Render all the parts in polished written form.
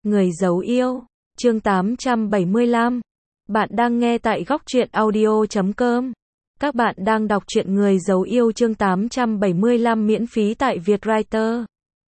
Người giấu yêu, chương 875. Bạn đang nghe tại góc truyện audio.com. Các bạn đang đọc truyện Người giấu yêu chương 875 miễn phí tại Vietwriter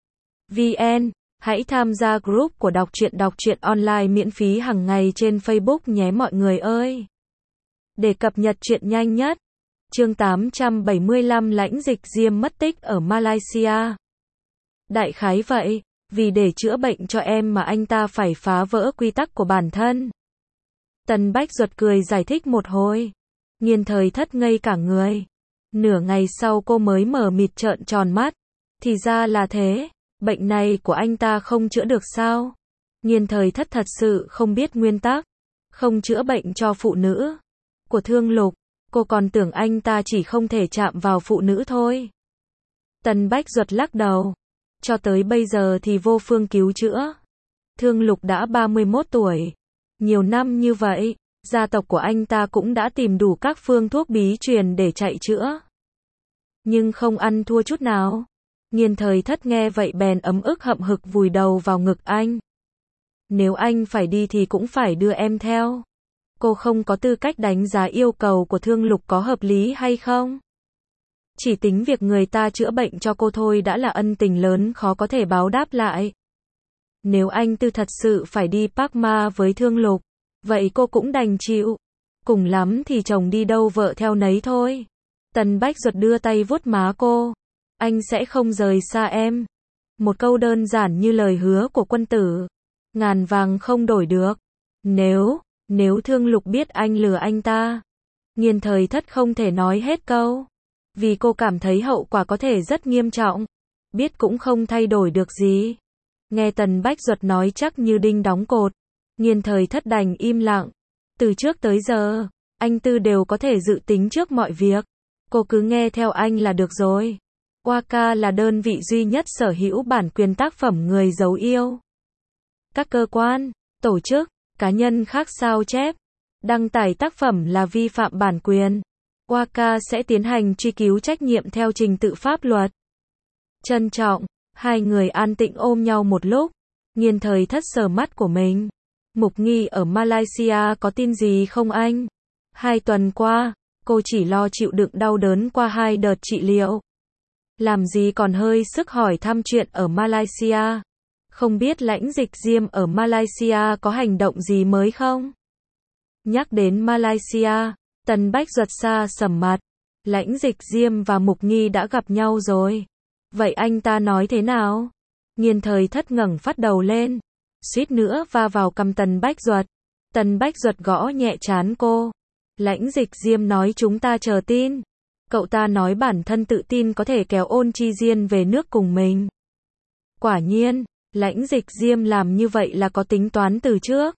VN. Hãy tham gia group của đọc truyện online miễn phí hàng ngày trên Facebook nhé mọi người ơi. Để cập nhật truyện nhanh nhất. Chương 875 Lãnh Dịch Diêm mất tích ở Malaysia. Đại khái vậy, vì để chữa bệnh cho em mà anh ta phải phá vỡ quy tắc của bản thân. Tần Bách Duật cười giải thích một hồi. Nghiên Thời Thất ngây cả người. Nửa ngày sau cô mới mở mịt trợn tròn mắt. Thì ra là thế, bệnh này của anh ta không chữa được sao? Nghiên Thời Thất thật sự không biết nguyên tắc, không chữa bệnh cho phụ nữ của Thương Lục. Cô còn tưởng anh ta chỉ không thể chạm vào phụ nữ thôi. Tần Bách Duật lắc đầu. Cho tới bây giờ thì vô phương cứu chữa. Thương Lục đã 31 tuổi. Nhiều năm như vậy, gia tộc của anh ta cũng đã tìm đủ các phương thuốc bí truyền để chạy chữa. Nhưng không ăn thua chút nào. Nghiên Thời Thất nghe vậy bèn ấm ức hậm hực vùi đầu vào ngực anh. Nếu anh phải đi thì cũng phải đưa em theo. Cô không có tư cách đánh giá yêu cầu của Thương Lục có hợp lý hay không. Chỉ tính việc người ta chữa bệnh cho cô thôi đã là ân tình lớn khó có thể báo đáp lại. Nếu anh Tư thật sự phải đi Park Ma với Thương Lục, vậy cô cũng đành chịu. Cùng lắm thì chồng đi đâu vợ theo nấy thôi. Tần Bách Duật đưa tay vuốt má cô. Anh sẽ không rời xa em. Một câu đơn giản như lời hứa của quân tử. Ngàn vàng không đổi được. Nếu Thương Lục biết anh lừa anh ta. Nghiên Thời Thất không thể nói hết câu. Vì cô cảm thấy hậu quả có thể rất nghiêm trọng. Biết cũng không thay đổi được gì. Nghe Tần Bách Duật nói chắc như đinh đóng cột. Nghiên Thời Thất đành im lặng. Từ trước tới giờ, anh Tư đều có thể dự tính trước mọi việc. Cô cứ nghe theo anh là được rồi. Waka là đơn vị duy nhất sở hữu bản quyền tác phẩm Người giấu yêu. Các cơ quan, tổ chức, cá nhân khác sao chép, đăng tải tác phẩm là vi phạm bản quyền. Waka sẽ tiến hành truy cứu trách nhiệm theo trình tự pháp luật. Trân trọng, hai người an tĩnh ôm nhau một lúc. Nghiên Thời Thất sờ mắt của mình. Mục Nghi ở Malaysia có tin gì không anh? 2 tuần qua, cô chỉ lo chịu đựng đau đớn qua 2 đợt trị liệu. Làm gì còn hơi sức hỏi thăm chuyện ở Malaysia. Không biết Lãnh Dịch Diêm ở Malaysia có hành động gì mới không? Nhắc đến Malaysia, Tần Bách Duật xa sầm mặt. Lãnh Dịch Diêm và Mục Nghi đã gặp nhau rồi. Vậy anh ta nói thế nào? Nghiên Thời Thất ngẩng phát đầu lên. Suýt nữa va vào cằm Tần Bách Duật. Tần Bách Duật gõ nhẹ trán cô. Lãnh Dịch Diêm nói chúng ta chờ tin. Cậu ta nói bản thân tự tin có thể kéo Ôn Chi Diên về nước cùng mình. Quả nhiên, Lãnh Dịch Diêm làm như vậy là có tính toán từ trước.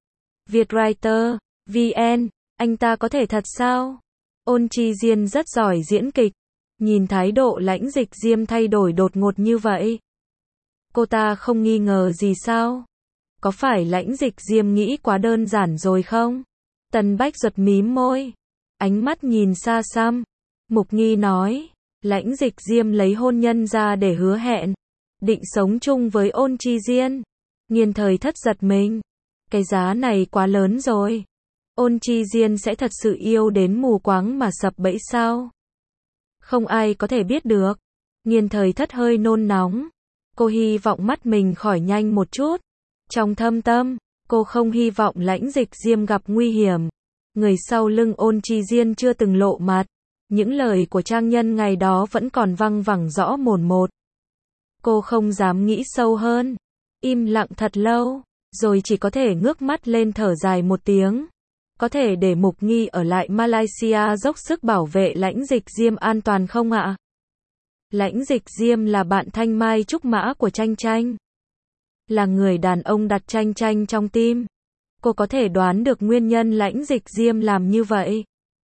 Vietwriter VN. Anh ta có thể thật sao? Ôn Chi Diên rất giỏi diễn kịch. Nhìn thái độ Lãnh Dịch Diêm thay đổi đột ngột như vậy. Cô ta không nghi ngờ gì sao? Có phải Lãnh Dịch Diêm nghĩ quá đơn giản rồi không? Tần Bách Duật mím môi. Ánh mắt nhìn xa xăm. Mục Nghi nói. Lãnh Dịch Diêm lấy hôn nhân ra để hứa hẹn. Định sống chung với Ôn Chi Diên. Nghiên Thời Thất giật mình. Cái giá này quá lớn rồi. Ôn Chi Diên sẽ thật sự yêu đến mù quáng mà sập bẫy sao? Không ai có thể biết được. Nghiên Thời Thất hơi nôn nóng. Cô hy vọng mắt mình khỏi nhanh một chút. Trong thâm tâm, cô không hy vọng Lãnh Dịch Diêm gặp nguy hiểm. Người sau lưng Ôn Chi Diên chưa từng lộ mặt. Những lời của trang nhân ngày đó vẫn còn văng vẳng rõ mồn một. Cô không dám nghĩ sâu hơn. Im lặng thật lâu, rồi chỉ có thể ngước mắt lên thở dài một tiếng. Có thể để Mục Nghi ở lại Malaysia dốc sức bảo vệ Lãnh Dịch Diêm an toàn không ạ? Lãnh Dịch Diêm là bạn thanh mai trúc mã của Tranh Tranh. Là người đàn ông đặt Tranh Tranh trong tim. Cô có thể đoán được nguyên nhân Lãnh Dịch Diêm làm như vậy.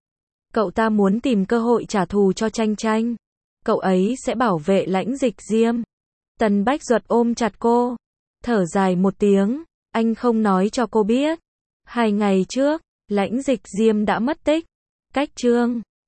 Cậu ta muốn tìm cơ hội trả thù cho Tranh Tranh. Cậu ấy sẽ bảo vệ Lãnh Dịch Diêm. Tần Bách Duật ôm chặt cô. Thở dài một tiếng. Anh không nói cho cô biết. 2 ngày trước, Lãnh Dịch Diêm đã mất tích. Cách chương